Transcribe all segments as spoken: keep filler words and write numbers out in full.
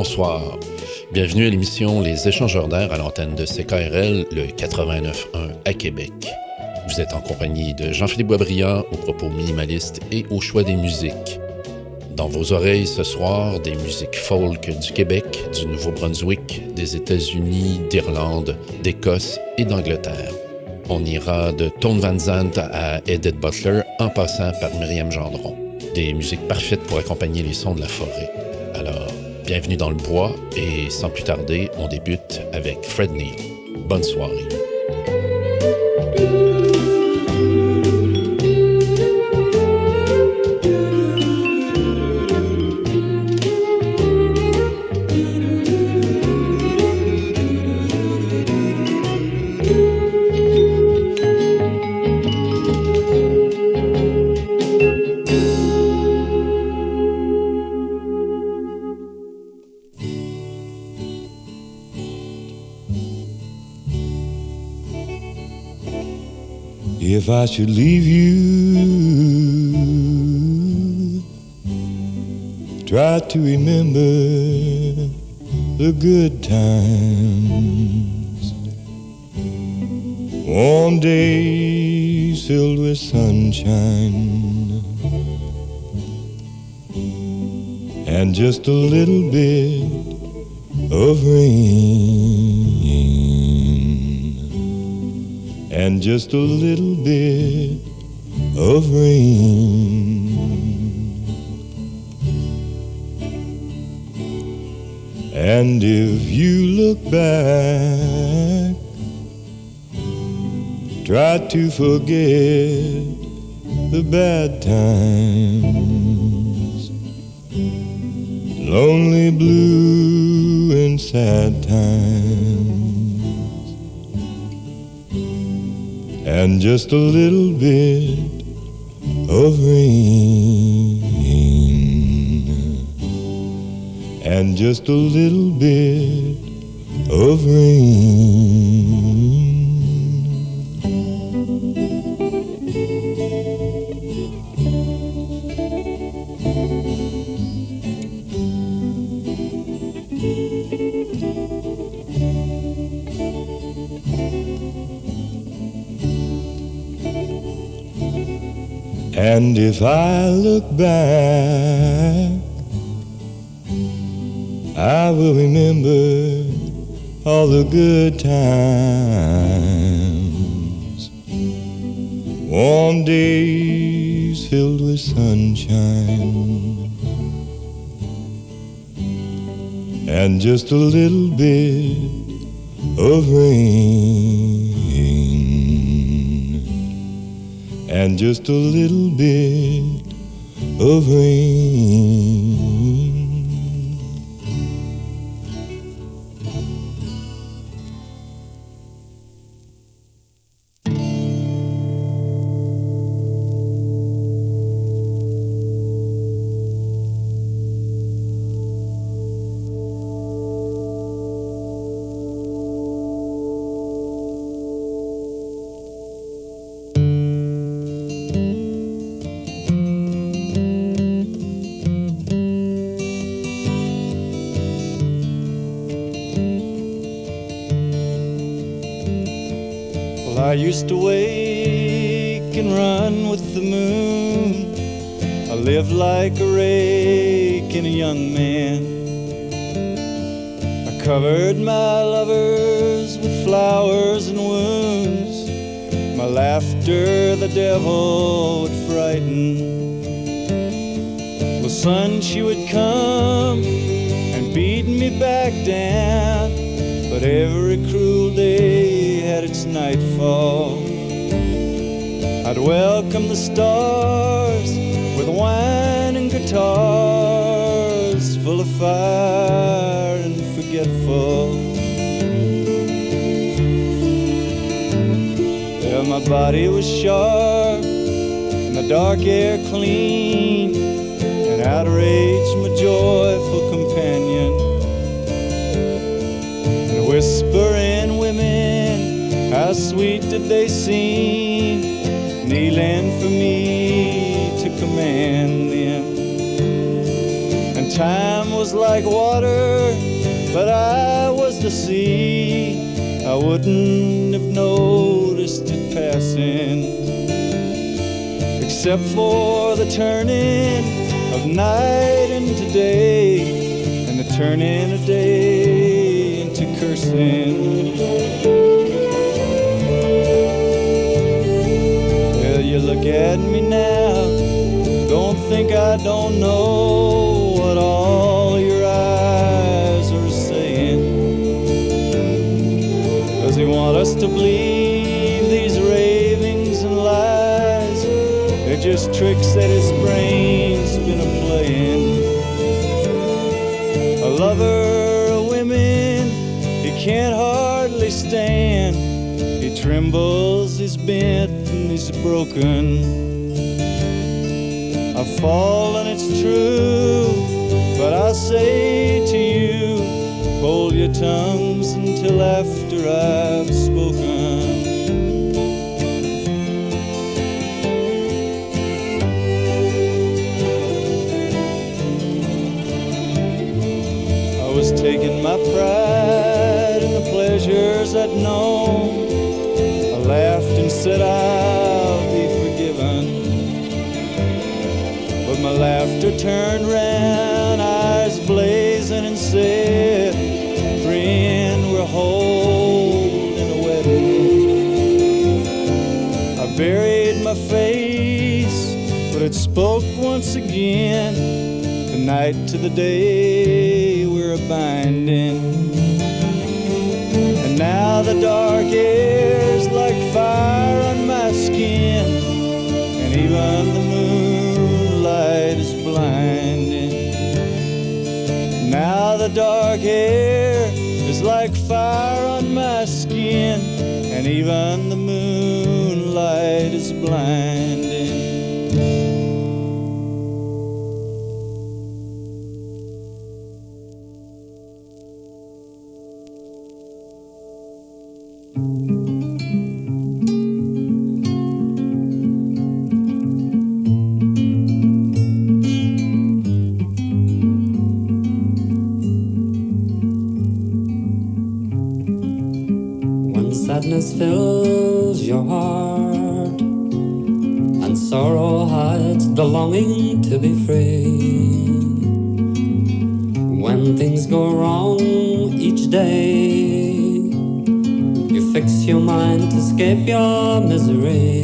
bonsoir. Bienvenue à l'émission Les Échangeurs d'air à l'antenne de C K R L, le quatre-vingt-neuf point un à Québec. Vous êtes en compagnie de Jean-Philippe Boisbriand aux propos minimalistes et au choix des musiques. Dans vos oreilles ce soir, des musiques folk du Québec, du Nouveau-Brunswick, des États-Unis, d'Irlande, d'Écosse et d'Angleterre. On ira de Tone Van Zandt à Edith Butler en passant par Myriam Gendron. Des musiques parfaites pour accompagner les sons de la forêt. Alors, bienvenue dans le bois et sans plus tarder, on débute avec Fred Neil. Bonne soirée. If I should leave you, try to remember the good times, warm days filled with sunshine, and just a little bit of rain. And just a little bit of rain. And if you look back, try to forget the bad times, lonely, blue, and sad times. And just a little bit of rain. And just a little bit of rain. And if I look back, I will remember all the good times, warm days filled with sunshine, and just a little bit of rain. And just a little bit of rain. I used to wake and run with the moon. I lived like a rake and a young man. I covered my lovers with flowers and wounds. My laughter the devil would frighten. The sun she would come and beat me back down. But every cruel day had its nightfall. I'd welcome the stars with wine and guitars, full of fire and forgetful. Well, my body was sharp and the dark air clean, and outraged my joyful companion. Whispering women, how sweet did they seem, kneeling for me to command them. And Time was like water, but I was the sea. I wouldn't have noticed it passing, except for the turning of night into day, and the turning of day into cursing. Well, you look at me now, don't think I don't know what all your eyes are saying. Does he want us to believe these ravings and lies? They're just tricks that his brain's been a-playing. A lover of women he can't hardly stand. He trembles, he's bent and he's broken. I've fallen, it's true, but I say to you, hold your tongues until after I've spoken. I was taking my pride in the pleasures I'd known. I laughed and said I'll be forgiven. But my laughter turned round, eyes blazing, and said, friend, we're holding a wedding. I buried my face, but it spoke once again, the night to the day we're a-binding. And now the dark air's like fire on my skin, and even the moonlight is blinding. Now the dark hair is like fire on my skin, and even the moonlight is blinding. Sadness fills your heart, and sorrow hides the longing to be free. When things go wrong each day, you fix your mind to escape your misery.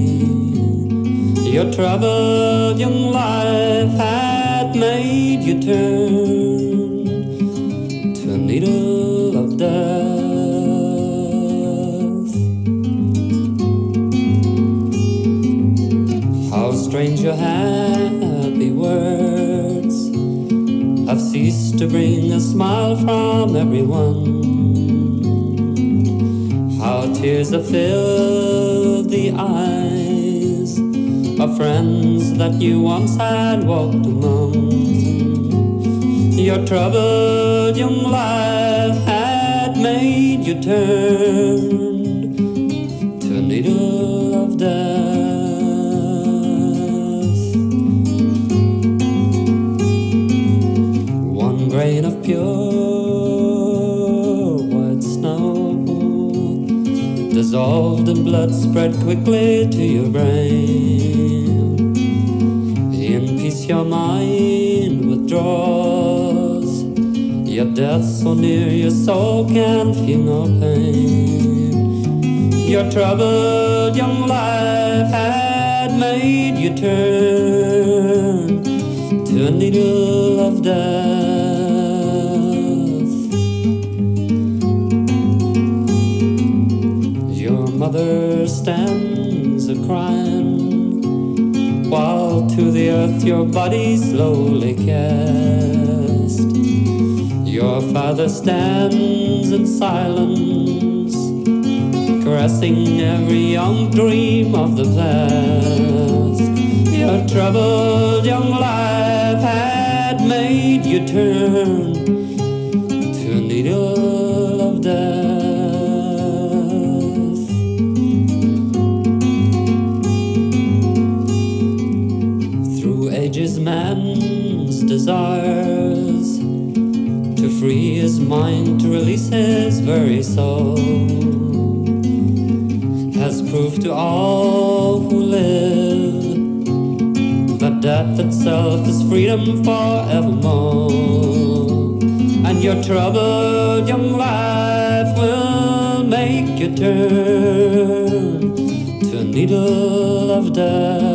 Your troubled young life had made you turn to a needle of death. Strange your happy words have ceased to bring a smile from everyone. How tears have filled the eyes of friends that you once had walked among. Your troubled young life had made you turn to a needle of death. Grain of pure white snow, dissolved in blood, spread quickly to your brain. In peace your mind withdraws, yet death so near your soul can feel no pain. Your troubled young life had made you turn to a needle of death. Mother stands a-crying, while to the earth your body slowly cast. Your father stands in silence, caressing every young dream of the past. Your troubled young life had made you turn to a needle of death. Man's desire mind to release his very soul, has proved to all who live that death itself is freedom forevermore. And your troubled young life will make you turn to a needle of death.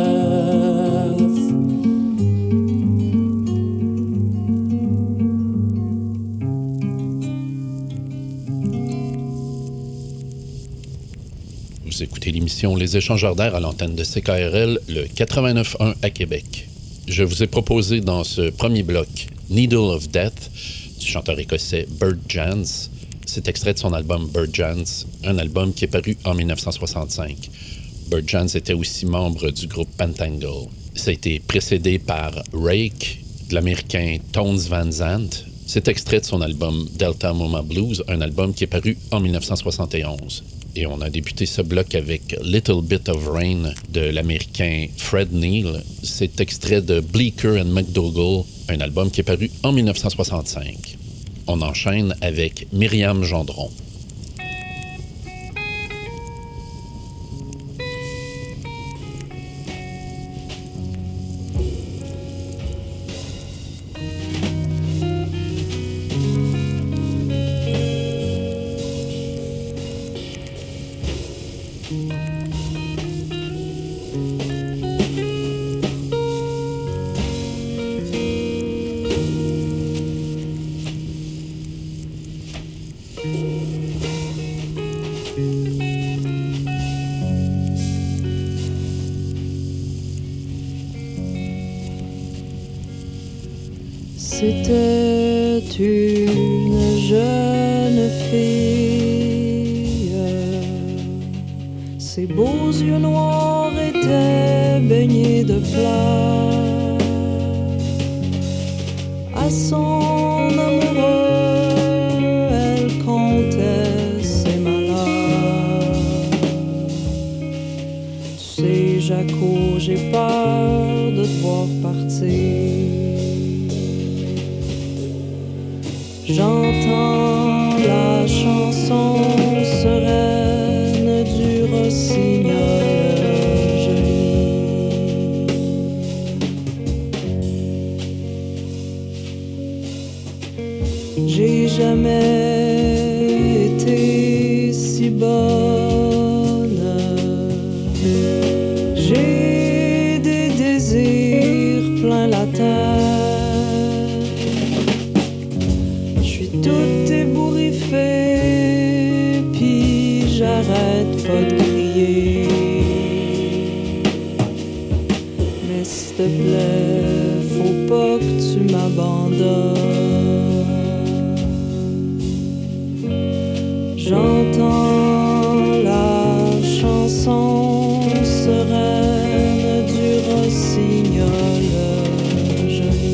Vous écoutez l'émission Les Échangeurs d'air à l'antenne de C K R L, le quatre-vingt-neuf point un à Québec. Je vous ai proposé dans ce premier bloc Needle of Death du chanteur écossais Bert Jansch. C'est extrait de son album Bert Jansch, un album qui est paru en dix-neuf cent soixante-cinq. Bert Jansch était aussi membre du groupe Pentangle. Ça a été précédé par Rake, de l'américain Tones Van Zandt. C'est extrait de son album Delta Mama Blues, un album qui est paru en dix-neuf cent soixante et onze. Et on a débuté ce bloc avec Little Bit of Rain de l'américain Fred Neil. C'est extrait de Bleecker and McDougall, un album qui est paru en dix-neuf cent soixante-cinq. On enchaîne avec Myriam Gendron. C'était une jeune fille, ses beaux yeux noirs étaient baignés de pleurs. À son amoureux, elle contait ses malheurs. Tu sais, Jaco, j'ai peur de te voir partir. J'entends la chanson sereine du rossignol joli. J'ai jamais été si bonne. J'ai des désirs plein la tête. Tout ébouriffé, puis j'arrête pas de crier. Mais s'il te plaît, faut pas que tu m'abandonnes. J'entends la chanson sereine du rossignol joli.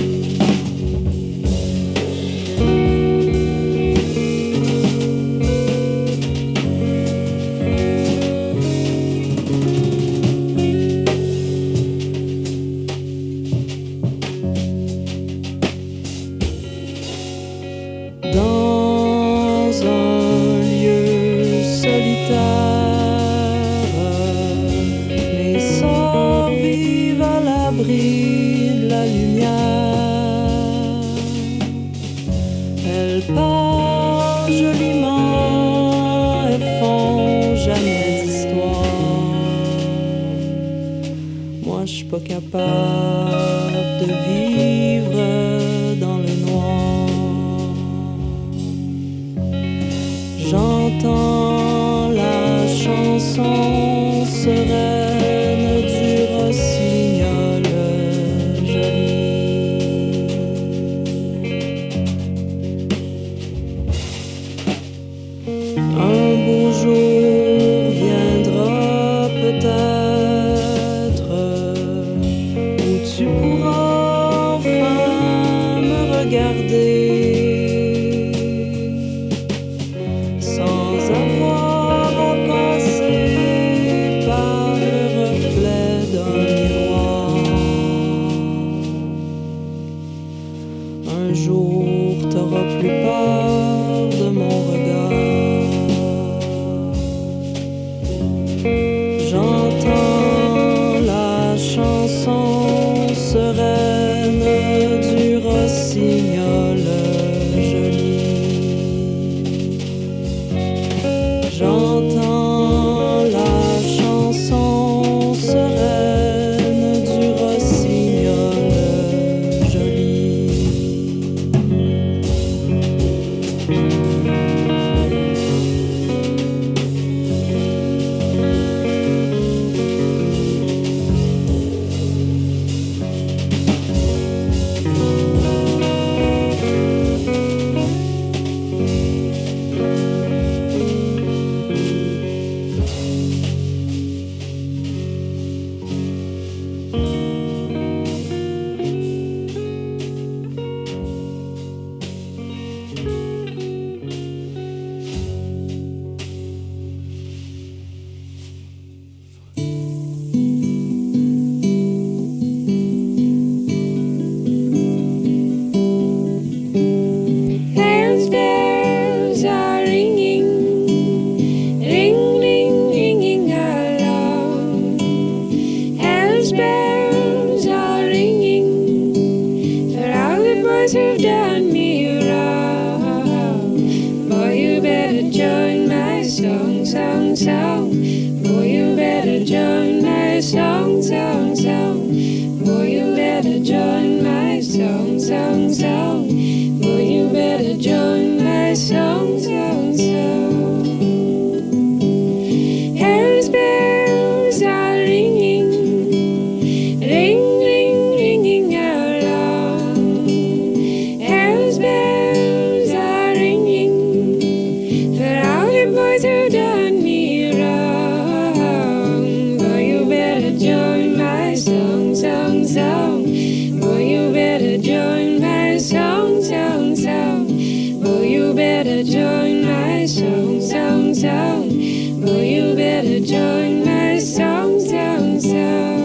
Dans un lieu solitaire, mes sorts vivent à l'abri de la lumière. Elles parlent joliment, elles font jamais d'histoire. Moi, je suis pas capable de vivre dans le noir. J'entends la chanson sereine du rossignol joli. Un beau jour viendra peut-être où tu pourras Boy, you better join my song, song, song. Boy, you better join my song, song, song. Boy, you better join my song, song, song. Harris bells are ringing, ring, ring, ringing out loud. Harris bells are ringing for all the boys who've done me wrong. Boy, you better join my song, song, song. Boy, you better join my song, song, song. Boy, you better join my song, song, song. Boy, you better join my song, song, song.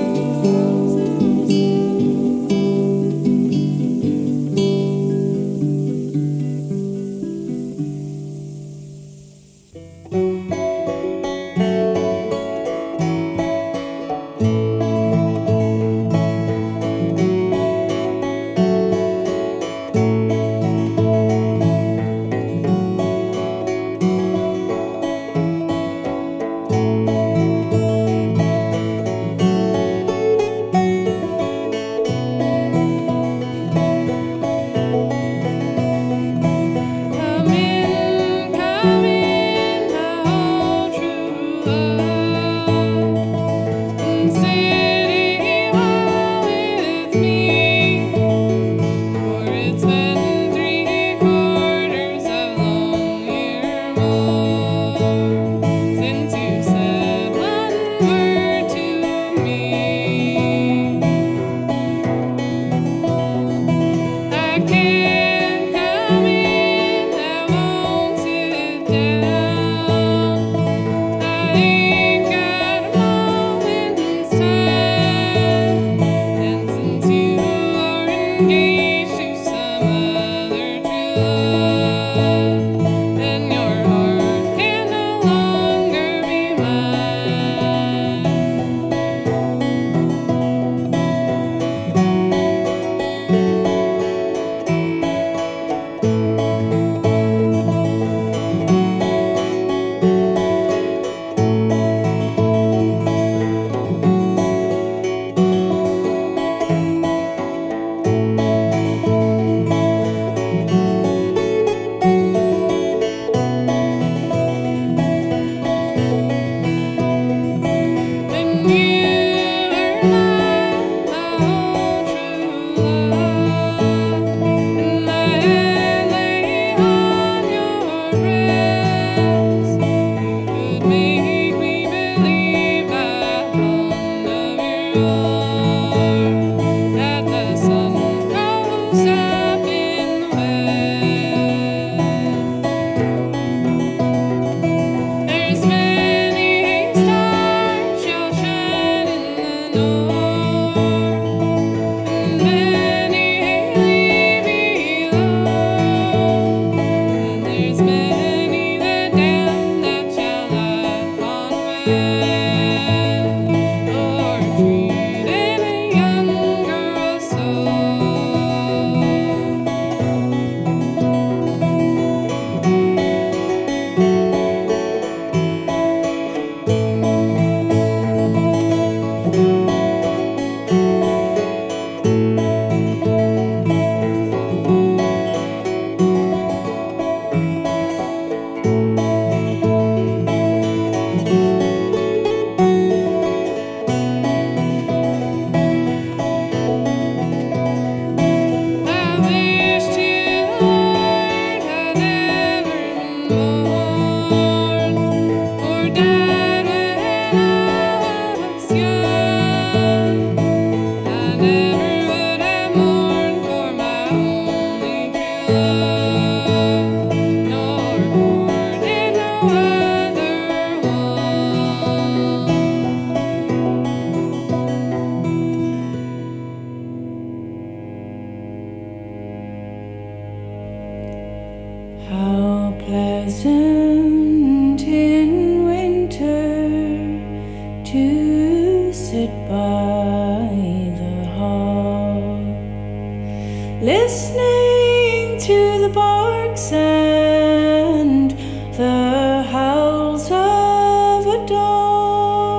listening to the barks and the howls of a dog.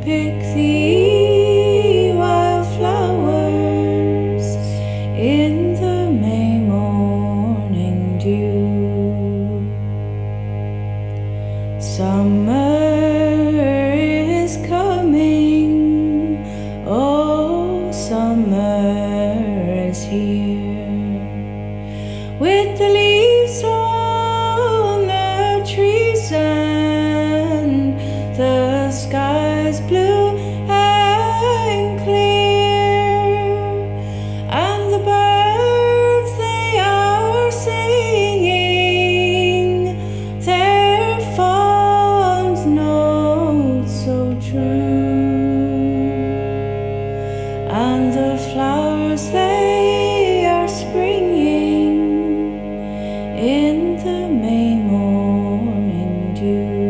pick the wildflowers in the May morning dew. Summer is coming, oh, summer is here, with the leaves on the trees and the sky's blue and clear, and the birds they are singing their fond notes so true, and the flowers they are springing in the May morning dew.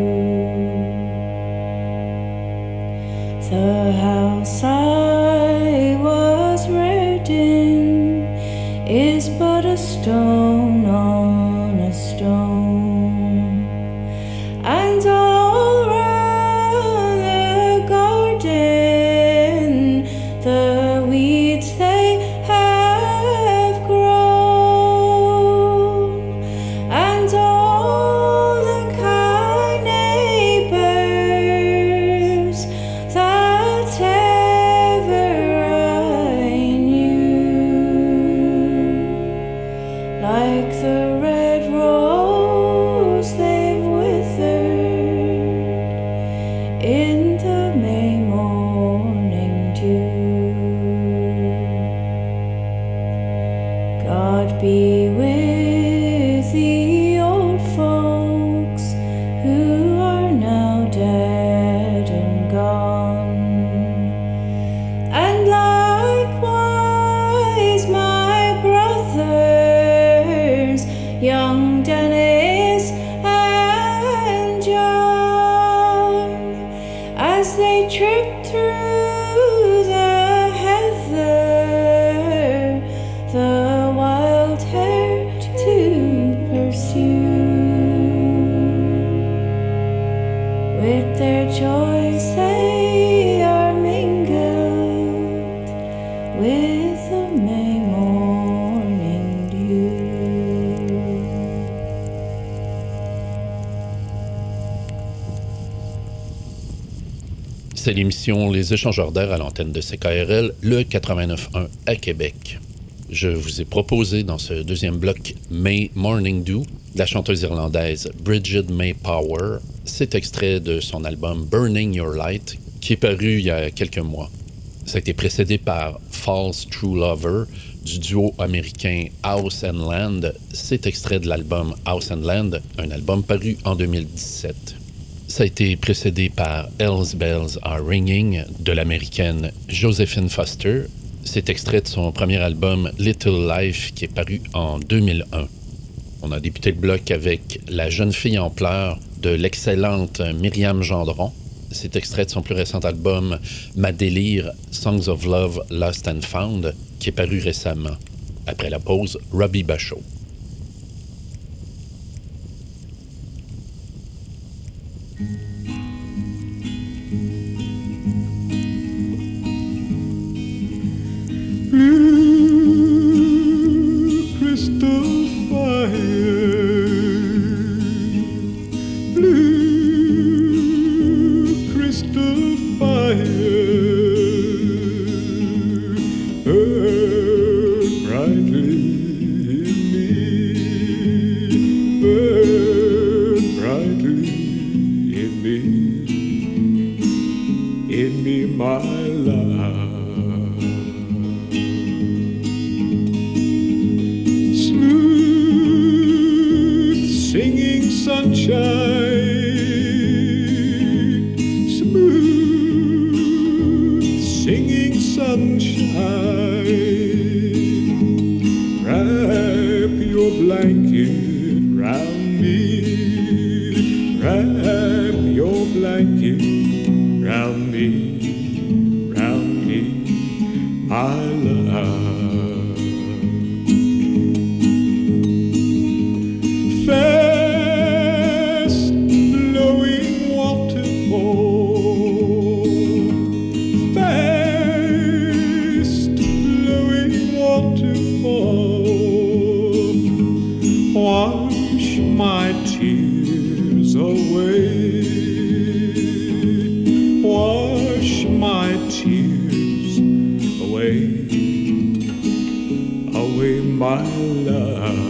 The house I was reared in is but a stone on a stone, and all round the garden the weeds they have grown, and all the kind neighbors that ever I knew, like the red rose they've withered in the May morning dew. God be with the old folks who are now dead and gone, and likewise my brothers, young Dennis and John, as they trip through the heather, the wild hare to pursue. With their joys they are mingled with the May morning dew. C'est l'émission Les Échangeurs d'air à l'antenne de C K R L, le quatre-vingt-neuf point un à Québec. Je vous ai proposé dans ce deuxième bloc May Morning Dew de la chanteuse irlandaise Bridget May Power. C'est extrait de son album Burning Your Light qui est paru il y a quelques mois. Ça a été précédé par False True Lover du duo américain House and Land. C'est extrait de l'album House and Land, un album paru en deux mille dix-sept. Ça a été précédé par Hell's Bells Are Ringing de l'américaine Josephine Foster. C'est extrait de son premier album Little Life qui est paru en deux mille un. On a débuté le bloc avec La jeune fille en pleurs de l'excellente Myriam Gendron. C'est extrait de son plus récent album Ma délire, Songs of Love, Lost and Found qui est paru récemment. Après la pause, Robbie Bachot. Blue crystal fire, blue crystal fire, burn brightly in me, burn brightly in me, in me, my love. Singing sunshine, smooth singing sunshine, wrap your blanket round me, wrap your blanket round me, round me, my love. Fast flowing waterfall, tears away, away my love.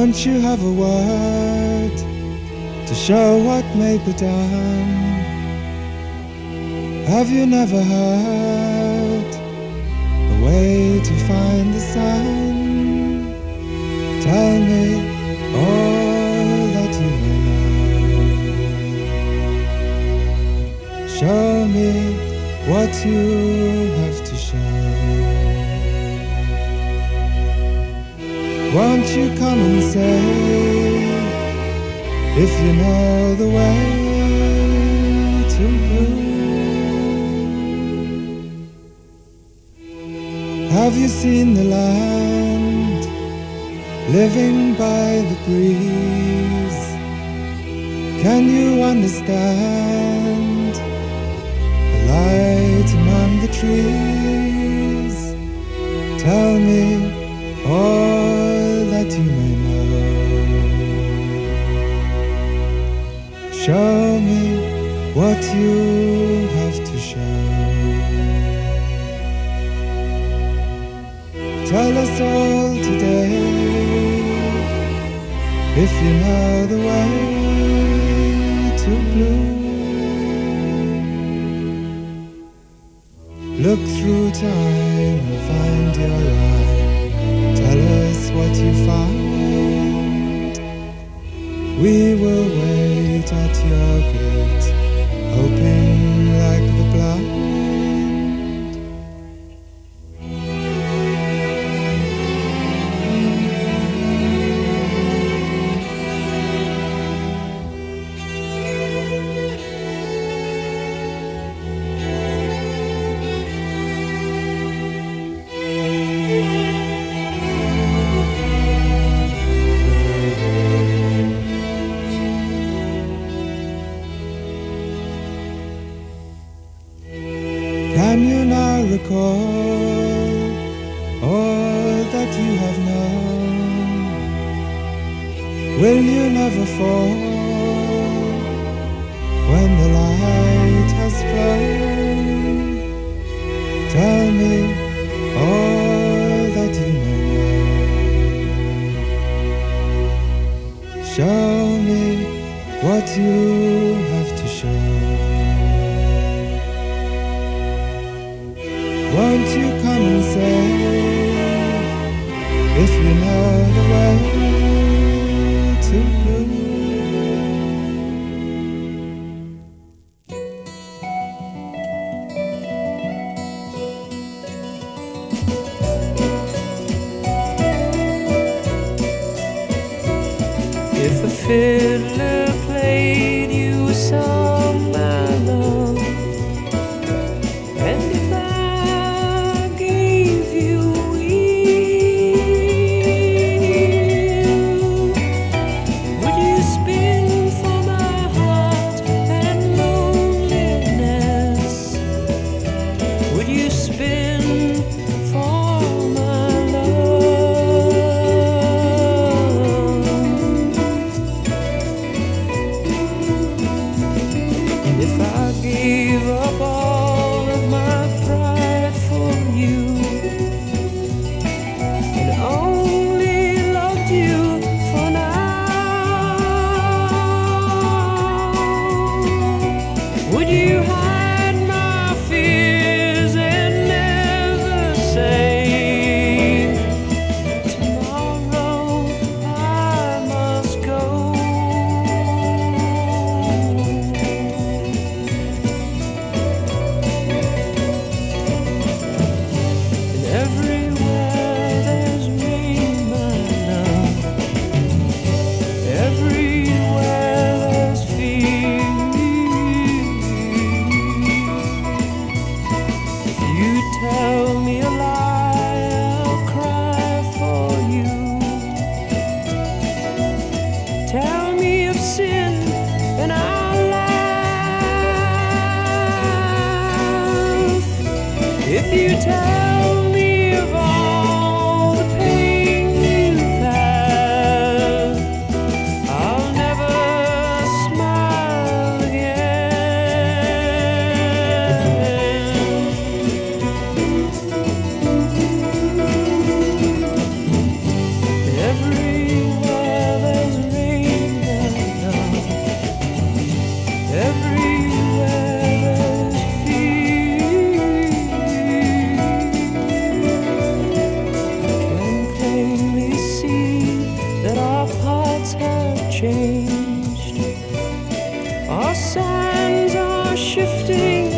Won't you have a word to show what may be done? Have you never heard a way to find the sun? Tell me all that you may know. Show me what you have to show. Won't you come and say if you know the way to blue? Have you seen the land living by the breeze? Can you understand the light among the trees? Tell me all that you may know. Show me what you have to show. Tell us all today if you know the way to blue. Look through time and find your eye. Tell us what you find. We will wait at your gate, hoping like the blind. Can you now recall all that you have known? Will you never fall when the light has flown? Tell me all that you may know. Show me what you have to show. Won't you come and say if you know the way to blue? If a fiddler played you a song, my love, and if I gave you a wheel, would you spin for my heart and loneliness? Would you spin for my love? And if I gave up all of my pride for you and only loved you for now, would you hide my fears and never say, tomorrow I must go? And everywhere there's rain, my love. Everywhere there's fear. If you tell me a lie, I'll cry for you. Tell me of sin and I'll laugh. If you tell me of all the pain you've had, I'll never smile again. Everywhere changed. Our sands are shifting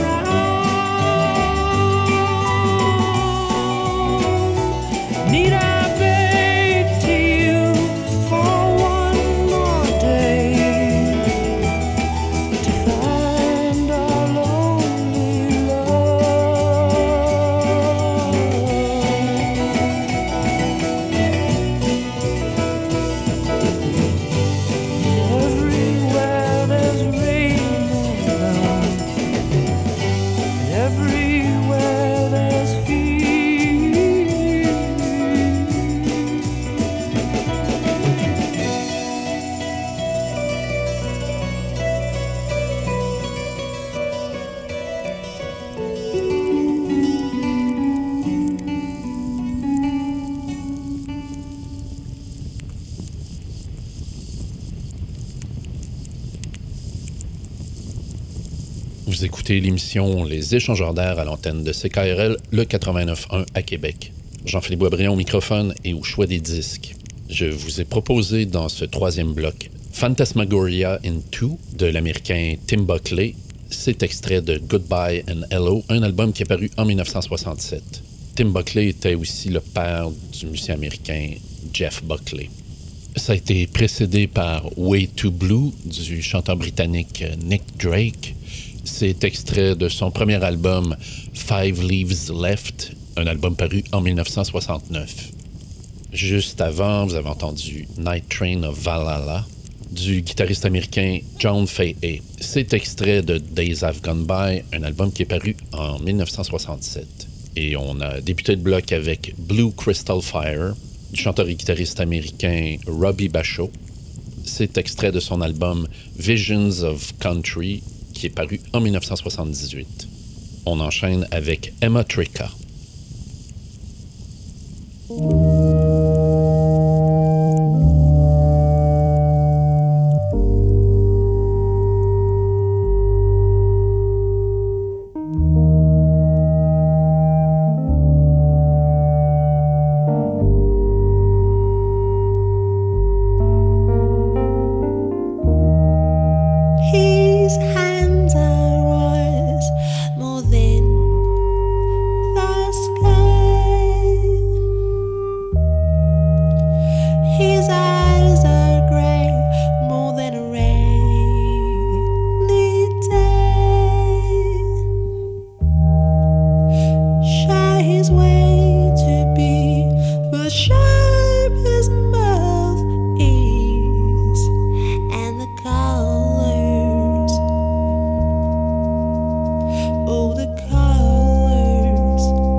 around. Need I beg to you for one more day to find our lonely love? Everywhere there's rainbow love, everywhere there's fear. Vous écoutez l'émission Les Échangeurs d'air à l'antenne de C K R L, le quatre-vingt-neuf point un à Québec. Jean-Philippe Boisbriand au microphone et au choix des disques. Je vous ai proposé dans ce troisième bloc Phantasmagoria in Two de l'américain Tim Buckley. C'est extrait de Goodbye and Hello, un album qui est paru en dix-neuf cent soixante-sept. Tim Buckley était aussi le père du musicien américain Jeff Buckley. Ça a été précédé par Way Too Blue du chanteur britannique Nick Drake. C'est extrait de son premier album Five Leaves Left, un album paru en dix-neuf cent soixante-neuf. Juste avant, vous avez entendu Night Train of Valhalla du guitariste américain John Fahey. C'est extrait de Days Have Gone By, un album qui est paru en dix-neuf cent soixante-sept. Et on a débuté le bloc avec Blue Crystal Fire du chanteur et guitariste américain Robbie Basho. C'est extrait de son album Visions of Country qui est paru en dix-neuf cent soixante-dix-huit. On enchaîne avec Emma Tricka. His hands are yours more than the sky. His eyes are gray more than a rainy day. Shy his way to be, but sharp his mouth is, and the colors, oh the colors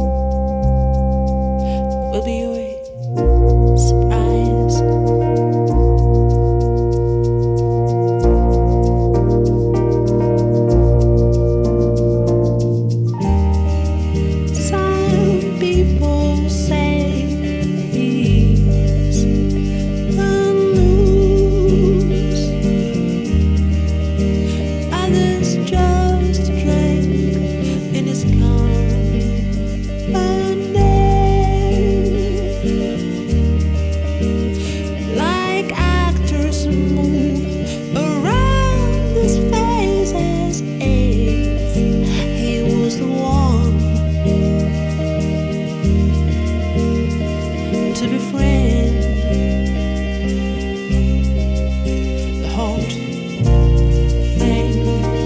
will be your surprise. Some people say he's the news, others just drink in his company. Like actors move around his face as if he was the one to befriend the whole thing.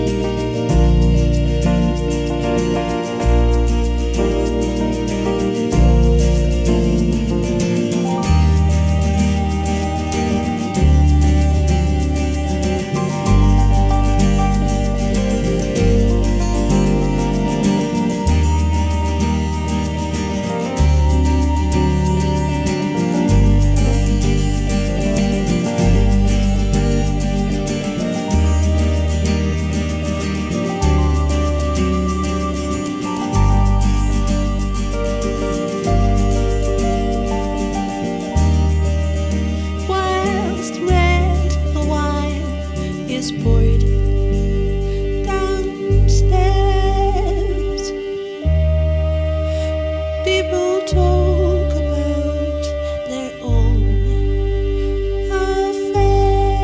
Whilst red wine is poured downstairs, people talk about their own affairs.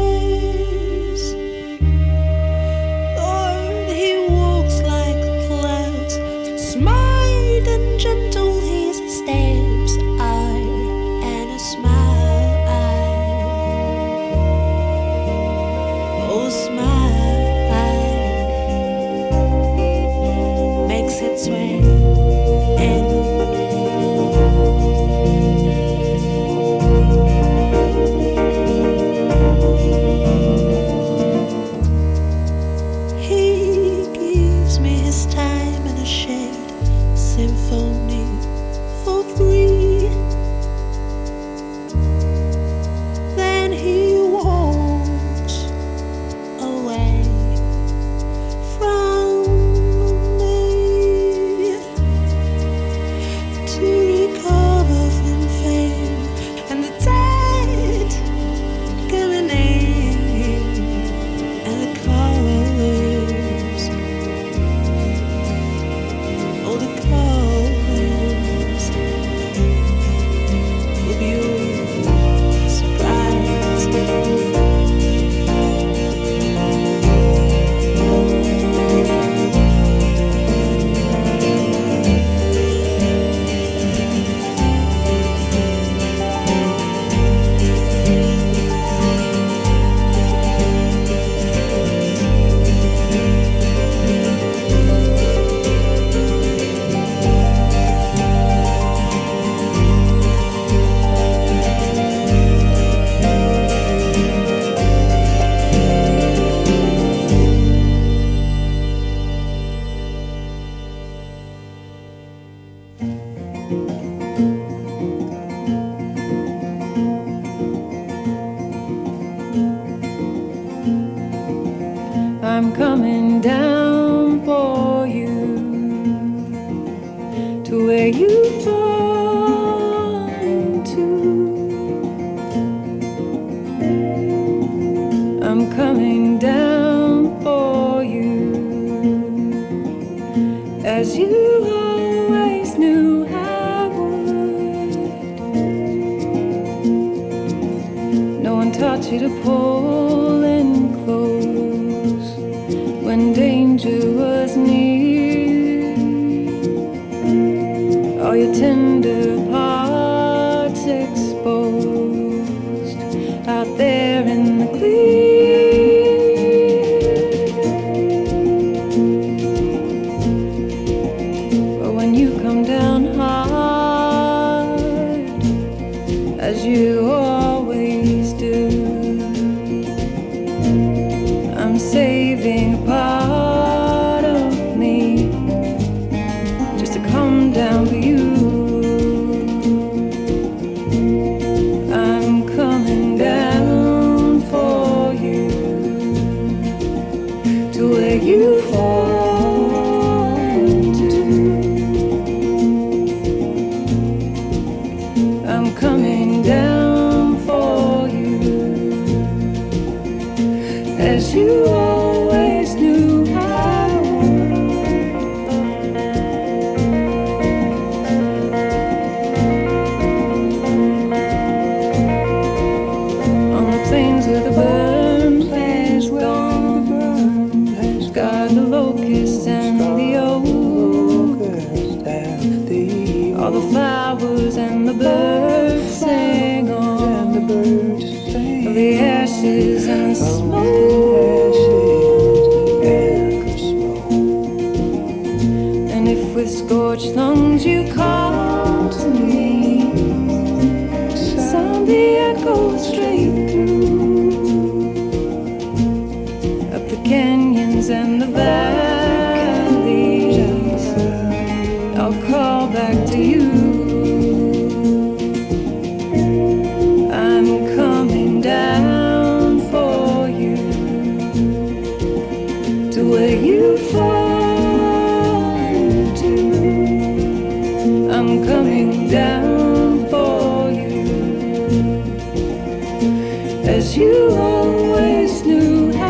I'm coming down for you to where you fall into. I'm coming down for you as you always knew I would. No one taught you to pull in close when danger was near. All your tender parts exposed out there in the clear. But when you come down hard, as you always do, I'm saving a part of me just to come down for you. I'm coming down for you to where you fall into. I'm coming down for you as you always knew I would. On the plains where the burn has gone, God, the locust and the oak, all the flowers and the birds sang on, of the ashes and the smoke. And if with scorched lungs you call to me, sound the echo straight through, up the canyons and the valleys, I'll call back to you. I'm coming down for you to where you fall into. I'm coming down for you as you always knew I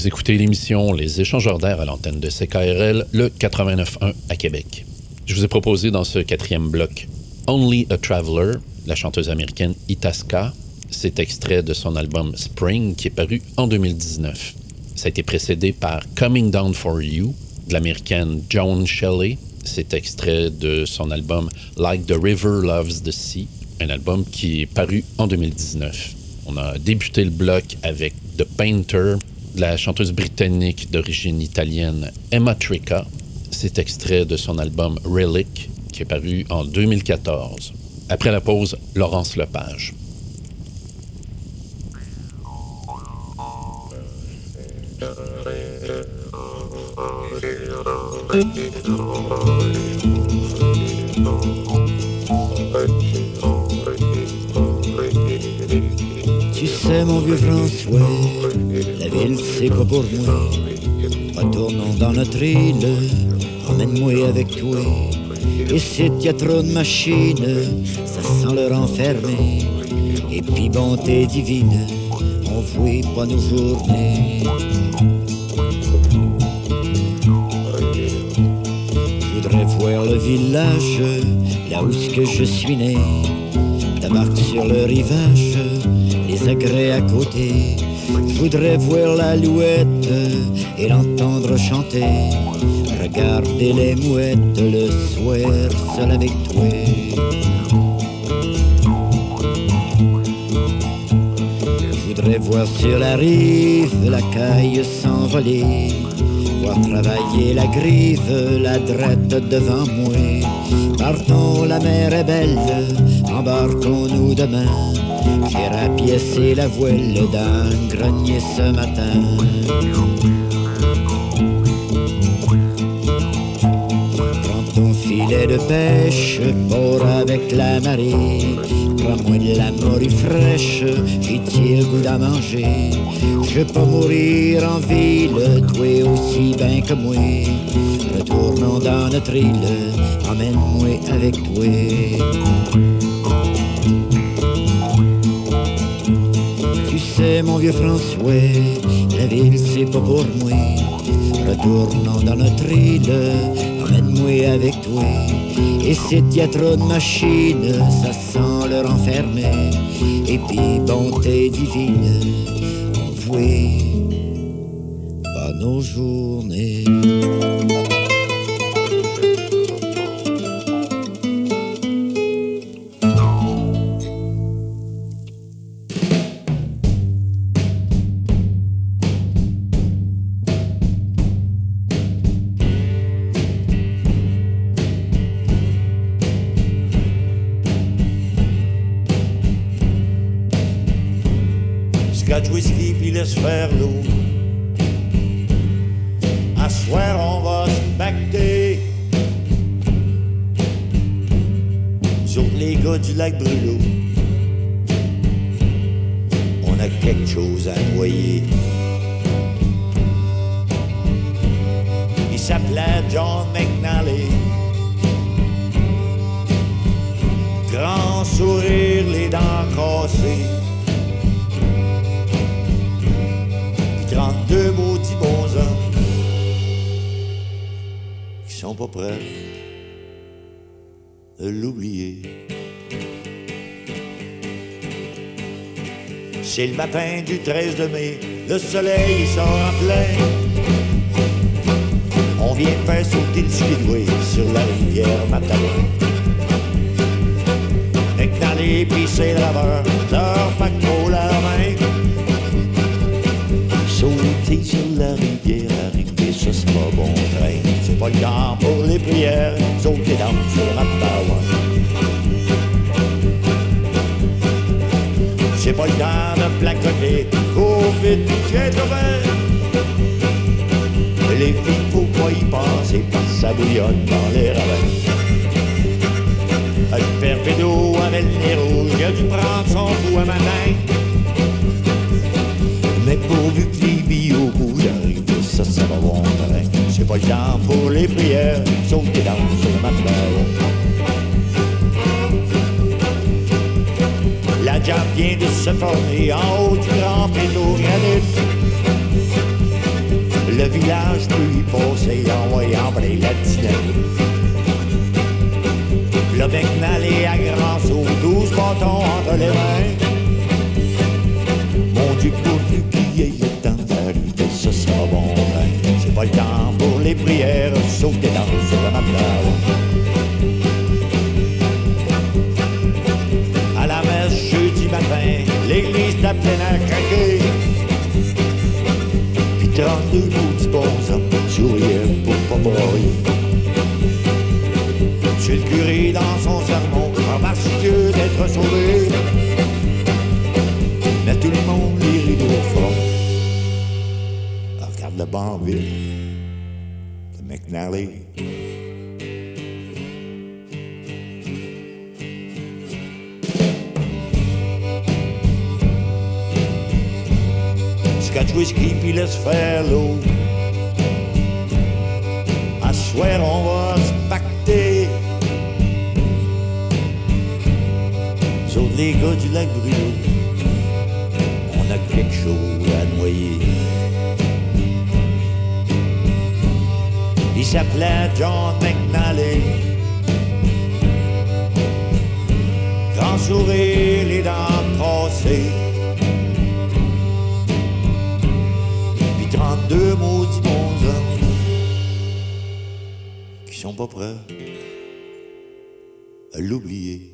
Vous écoutez l'émission Les Échangeurs d'air à l'antenne de C K R L, le quatre-vingt-neuf point un à Québec. Je vous ai proposé dans ce quatrième bloc Only a Traveler, la chanteuse américaine Itasca. C'est extrait de son album Spring qui est paru en deux mille dix-neuf. Ça a été précédé par Coming Down for You de l'américaine Joan Shelley. C'est extrait de son album Like the River Loves the Sea, un album qui est paru en deux mille dix-neuf. On a débuté le bloc avec The Painter, de la chanteuse britannique d'origine italienne Emma Tricca. C'est extrait de son album Relic, qui est paru en deux mille quatorze. Après la pause, Laurence Lepage. Tu sais mon vieux François, la ville c'est pas pour moi. Retournons dans notre île, emmène-moi avec toi. Et si y a trop de machines, ça sent leur enfermer. Et puis bonté divine, on vouait pas nos journées. Je voudrais voir le village, là où ce que je suis né. Tabarque sur le rivage, les agrès à côté. Je voudrais voir l'alouette et l'entendre chanter. Regarder les mouettes le soir seul avec toi. Je voudrais voir sur la rive la caille s'envoler. Voir travailler la grive, la drette devant moi. Partons, la mer est belle, embarquons-nous demain. Faire à piècer la voile d'un grenier ce matin. Prends ton filet de pêche, port avec la marée. Prends-moi de la morue fraîche, j'y tiens le goût d'à manger. Je peux mourir en ville, toi aussi bien que moi. Retournons dans notre île, emmène-moi avec toi. Tu sais mon vieux François, la ville c'est pas pour moi. Retournons dans notre île, emmène-moi avec toi. Et si y a trop de machines, ça sent leur enfermer. Et puis bonté divine, on vouait pas nos journées. Scotch whisky puis laisse faire l'eau. À soir on va se pacter. Sur les gars du lac Brûlot, on a quelque chose à noyer. Il s'appelait John McNally. Grand sourire, les dents cassées. Trente-deux maudits bons hommes qui sont pas prêts de l'oublier. C'est le matin du treize de mai, le soleil sort en plein. On vient de faire sauter le speedway sur la rivière Matane. McNally pis ses draveurs, leur paquebot la main. Sauter sur la rivière, arriver, ça c'est pas bon train. C'est pas le temps pour les prières, sauter dans sur le Mattawan. C'est pas le temps de placoter, cours vite, tiens ouvert. Les filles, faut pas y penser, parce que ça bouillonne dans les ravins. Le père Pédo avait le nez rouge, il a dû prendre son coup un matin. Mais pourvu que les billes au bout j'arrive, ça, ça va bon train. C'est pas le temps pour les prières, sauter dans sur le Mattawan. La job vient de se former en haut du grand pédo granit. le village peut y passer en voyant blé la dynamique. Le McNally à grand saut, douze bâtons entre les mains. Mon Dieu, pourvu qu'il y ait le temps d'arriver, ça sera bon. Ben, c'est pas le temps pour les prières, sauf des danses sur le matin. À la messe jeudi matin, l'église t'a pleine à craquer. Puis trente-deux maudits bons hommes souriaient pour pas broyer. Chez le curé dans son sermon, remercieux d'être sauvé. Mais tout le monde les rideaux au front. Regarde le banc-ville de McNally. Scotch whisky puis laisse faire l'eau. À soir on va se pacter. Sauf les gars du lac Bruno, on a quelque chose à noyer. Il s'appelait John McNally. Grand sourire, les dents crossées. Puis trente-deux maudits bons hommes qui sont pas prêts à l'oublier.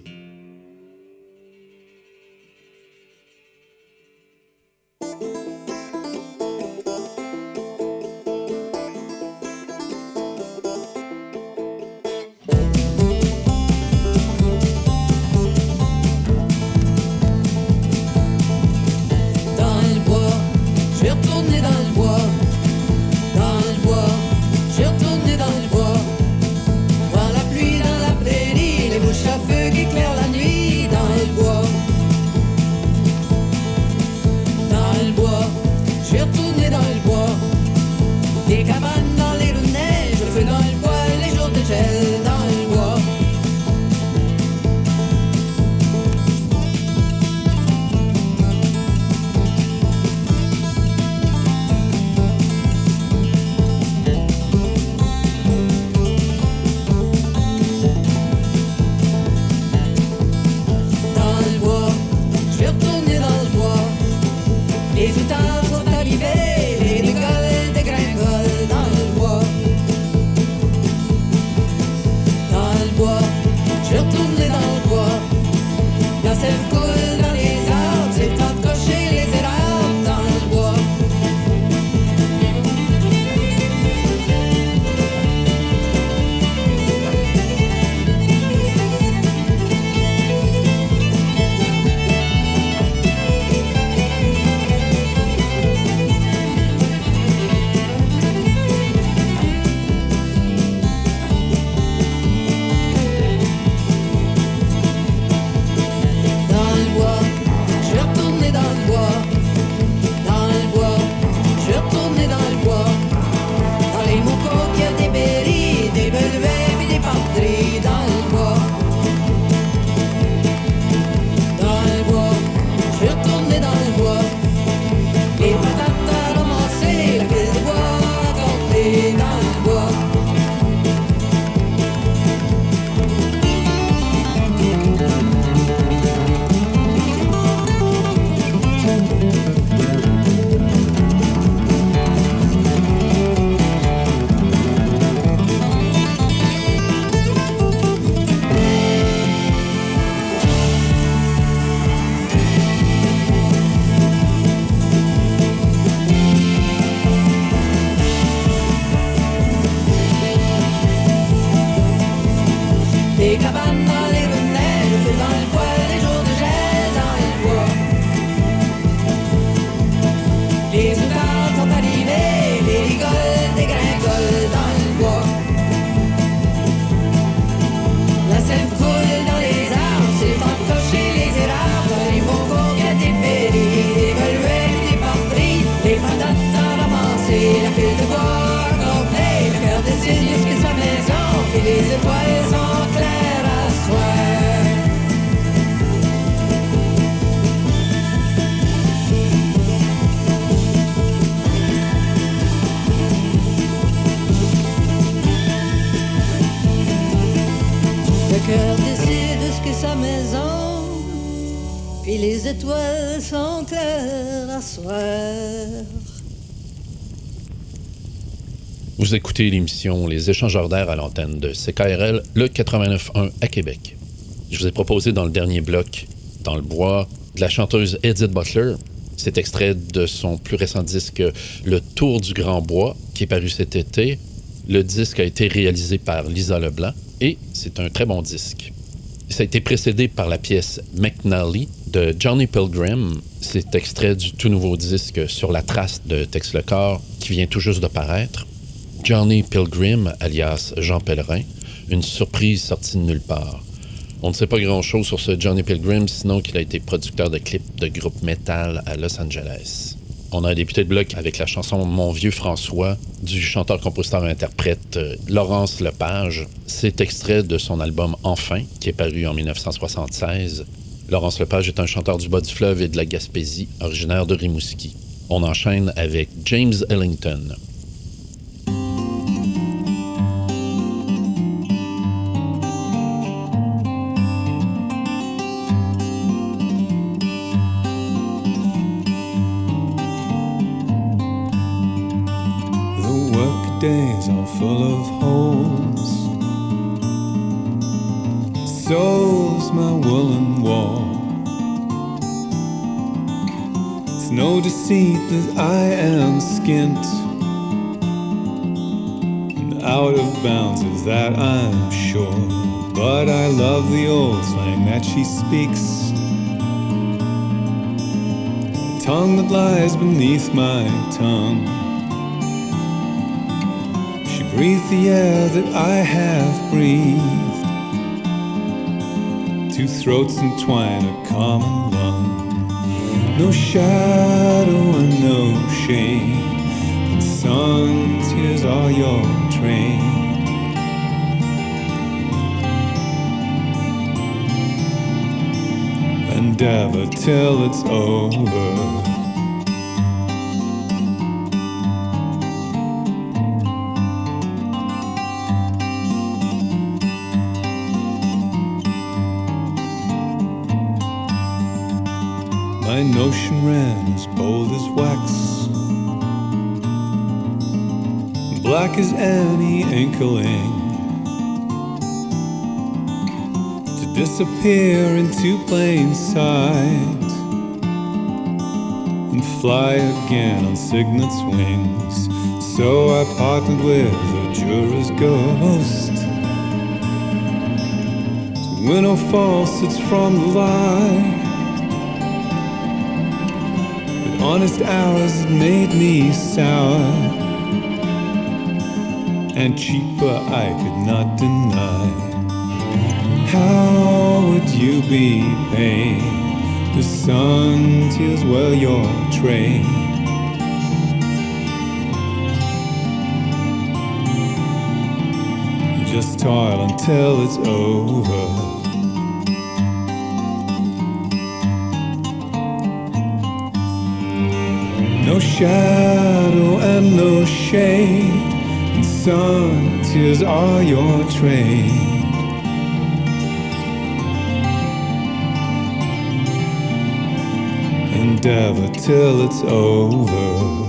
Les étoiles sont claires à Le cœur décide ce qu'est sa maison, puis les étoiles sont claires à soir. Vous écoutez l'émission Les Échangeurs d'air à l'antenne de C K R L, le quatre-vingt-neuf un à Québec. Je vous ai proposé dans le dernier bloc, Dans le bois, de la chanteuse Edith Butler. C'est extrait de son plus récent disque Le Tour du Grand Bois, qui est paru cet été. Le disque a été réalisé par Lisa Leblanc et c'est un très bon disque. Ça a été précédé par la pièce McNally de Johnny Pilgrim. C'est extrait du tout nouveau disque Sur la trace de Tex Lecor qui vient tout juste de paraître. Johnny Pilgrim, alias Jean Pellerin, une surprise sortie de nulle part. On ne sait pas grand-chose sur ce Johnny Pilgrim, sinon qu'il a été producteur de clips de groupes metal à Los Angeles. On a débuté le bloc avec la chanson Mon vieux François du chanteur-compositeur-interprète Laurence Lepage. C'est extrait de son album Enfin, qui est paru en dix-neuf cent soixante-seize. Laurence Lepage est un chanteur du bas du fleuve et de la Gaspésie, originaire de Rimouski. On enchaîne avec James Ellington. Days are full of holes. So's my woolen wall. It's no deceit that I am skint and out of bounds, of that I'm sure. But I love the old slang that she speaks, the tongue that lies beneath my tongue. Breathe the air that I have breathed. Two throats entwine a common lung. No shadow and no shade, and sun tears are your train. Endeavor till it's over. My notion ran as bold as wax, black as any inkling, to disappear into plain sight and fly again on cygnet's wings. So I partnered with a juror's ghost. To win or false, it's from the lie. Honest hours had made me sour, and cheaper I could not deny. How would you be paid? The sun tears well your trade. You just toil until it's over. No shadow and no shade, and sun tears are your trade. Endeavor till it's over.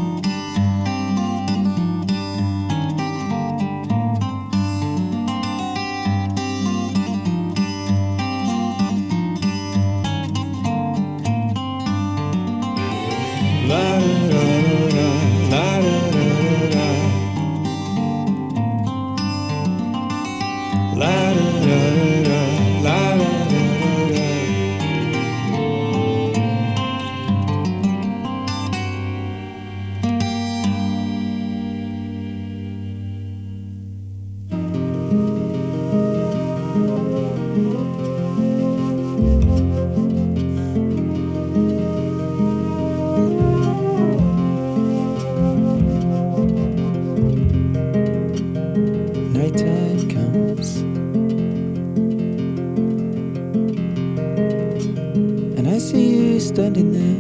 standing there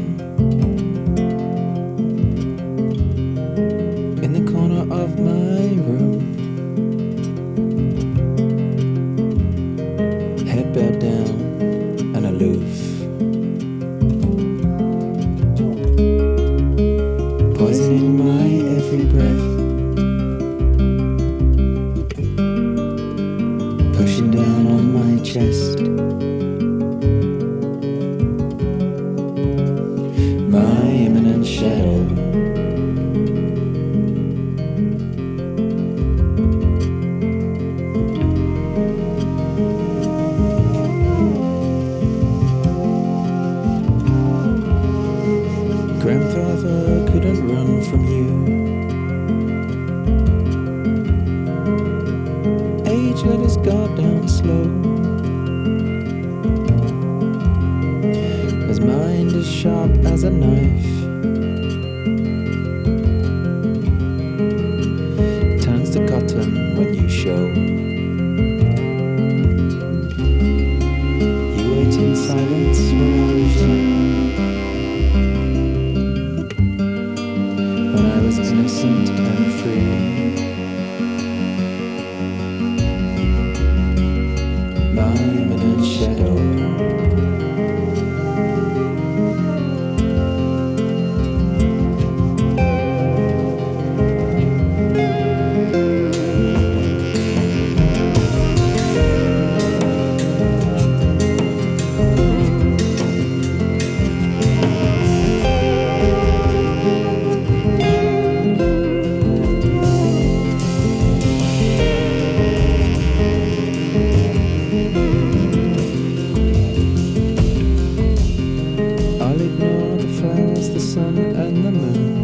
in the corner of my room. chest. My imminent shadow. Grandfather couldn't run from you. Age let his guard down slow. His mind is sharp as a knife. Turns to cotton when you show. You wait in silence when I was young. When I was innocent and free. My imminent shadow. I'll ignore the flowers, the sun and the moon.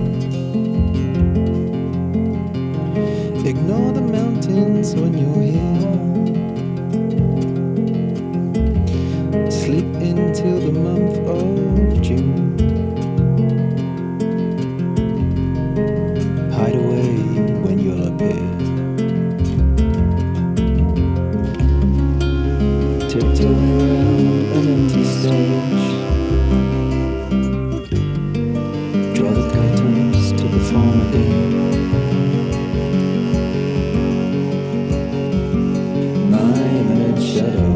Ignore the mountains when you're here. Sleep until the month of June. Hide away when you'll appear. Tiptoeing around an empty stage. Draw the curtains to the farm again. My imminent shadow.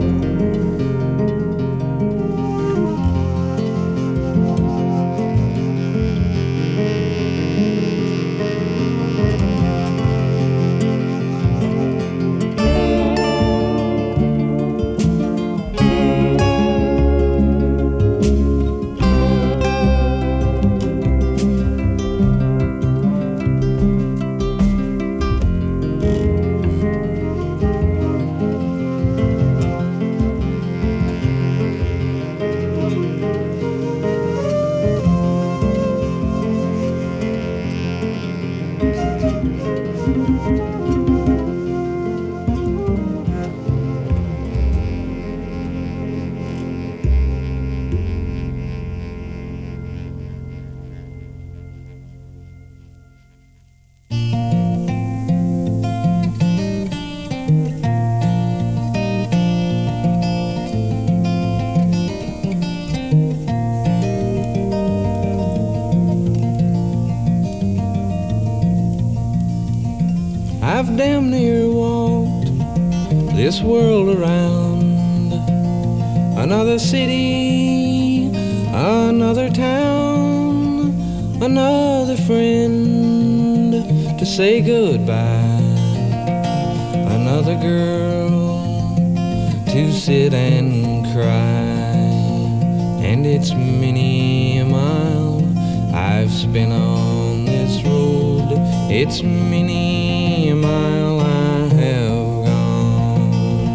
I've damn near walked this world around. Another city, another town, another friend to say goodbye, another girl to sit and cry. And it's many a mile I've spent on this road. It's many a mile I have gone.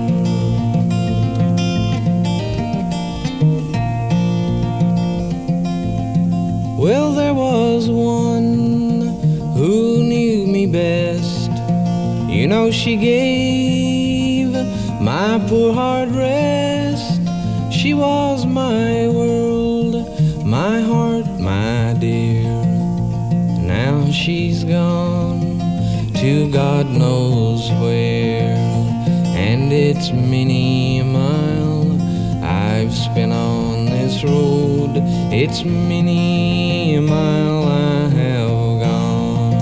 Well, there was one who knew me best. You know, she gave my poor heart rest. She was my world, my heart, my dear. Now she's gone to God knows where. And it's many a mile I've spent on this road. It's many a mile I have gone.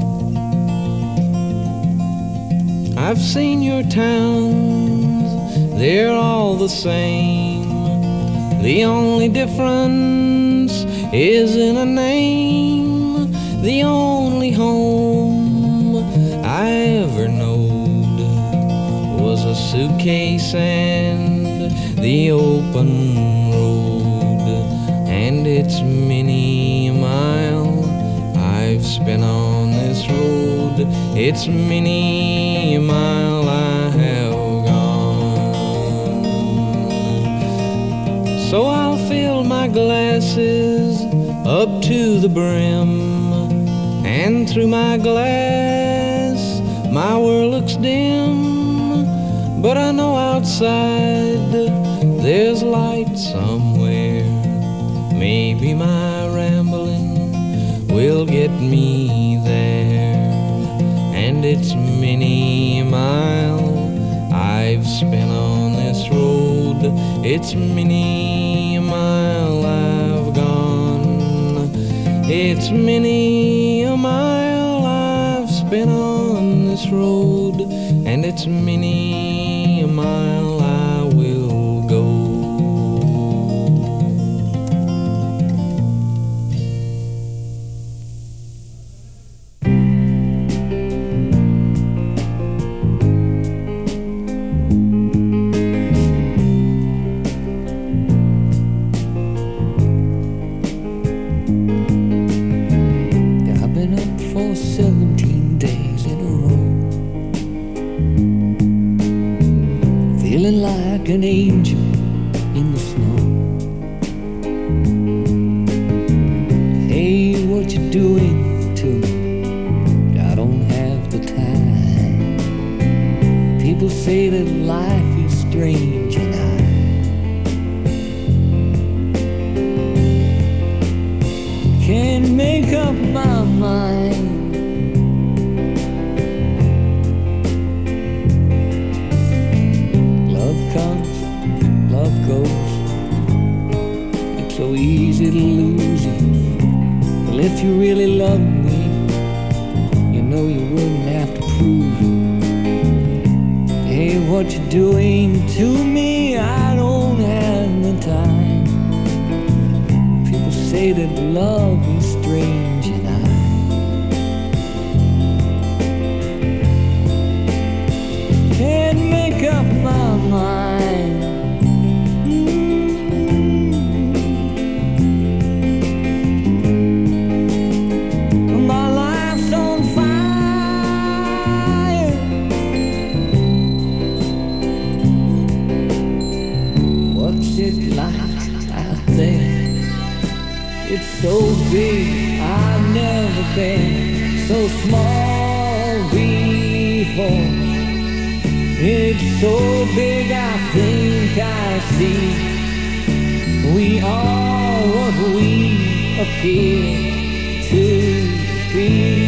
I've seen your towns they're all the same. The only difference is in a name. The only home I ever knowed was a suitcase and the open road. And it's many a mile I've spent on this road. It's many a mile I have gone. So I'll fill my glasses up to the brim, and through my glass my world looks dim. But I know outside there's light somewhere. Maybe my rambling will get me there. And it's many a mile I've spent on this road. It's many a mile I've gone. It's many a mile I've spent on this road. And it's many a mile I will go. An angel in the snow. Hey, what you doing to me? I don't have the time. People say that life is strange, and I can't make up my mind. So easy to lose you. Well, if you really love me, you know you wouldn't have to prove it. Hey, what you doing to me? I don't have the time. People say that love is strange, and I can't make up my mind. It's so big, I've never been so small before. It's so big, I think I see we are what we appear to be.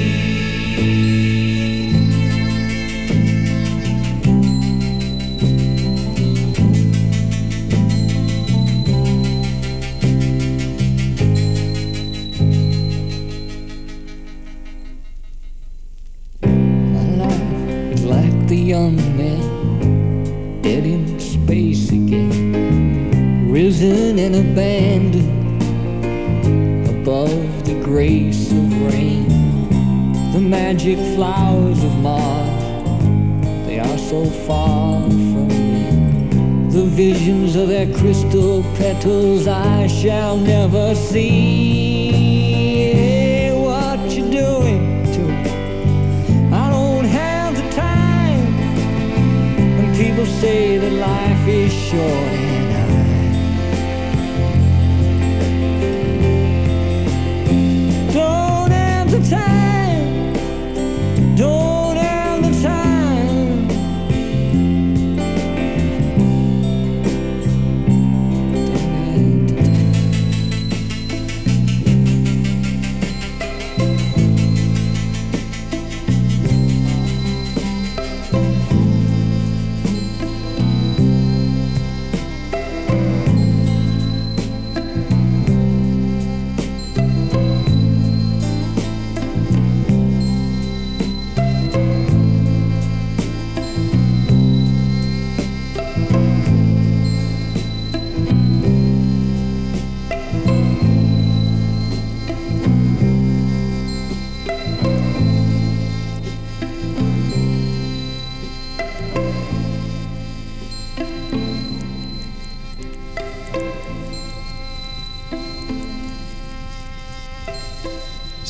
Young man, dead in space again, risen and abandoned above the grace of rain. The magic flowers of Mars, they are so far from me. The visions of their crystal petals I shall never see. What you doing to me? I don't have the time. People say that life is short, and I don't have the time, don't have the time. Don't have the time.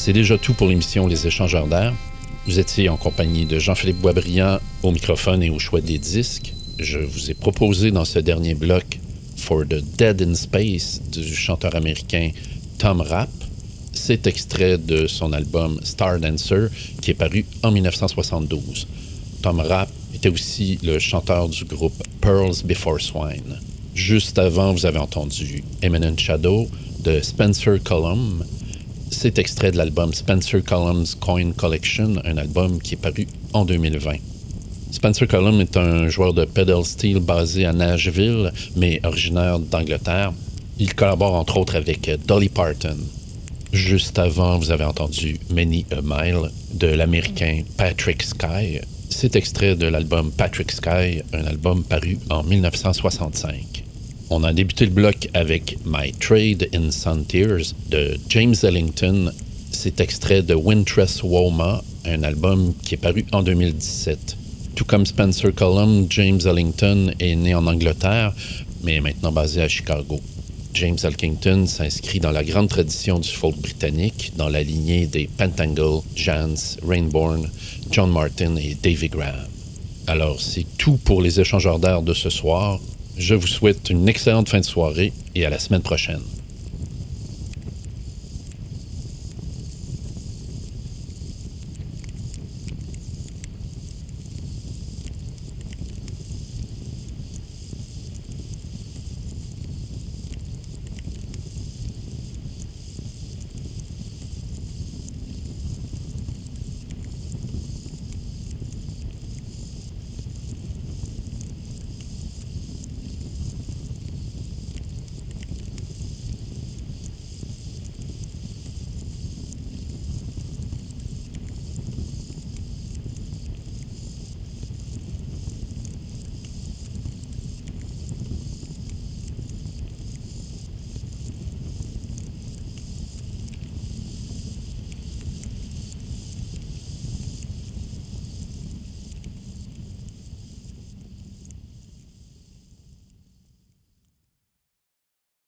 C'est déjà tout pour l'émission Les Échangeurs d'air. Vous étiez en compagnie de Jean-Philippe Boisbriand au microphone et au choix des disques. Je vous ai proposé dans ce dernier bloc For the Dead in Space du chanteur américain Tom Rapp. C'est extrait de son album Star Dancer qui est paru en dix-neuf cent soixante-douze. Tom Rapp était aussi le chanteur du groupe Pearls Before Swine. Juste avant, vous avez entendu Eminent Shadow de Spencer Cullum. C'est extrait de l'album Spencer Cullum's Coin Collection, un album qui est paru en deux mille vingt. Spencer Cullum est un joueur de pedal steel basé à Nashville, mais originaire d'Angleterre. Il collabore entre autres avec Dolly Parton. Juste avant, vous avez entendu Many a Mile de l'américain Patrick Sky. C'est extrait de l'album Patrick Sky, un album paru en dix-neuf cent soixante-cinq. On a débuté le bloc avec My Trade in Sun Tears de James Ellington. C'est extrait de Wintress Woma, un album qui est paru en deux mille dix-sept. Tout comme Spencer Cullum, James Ellington est né en Angleterre, mais est maintenant basé à Chicago. James Ellington s'inscrit dans la grande tradition du folk britannique, dans la lignée des Pentangle, Jans, Rainbourne, John Martin et Davy Graham. Alors, c'est tout pour les échangeurs d'air de ce soir. Je vous souhaite une excellente fin de soirée et à la semaine prochaine.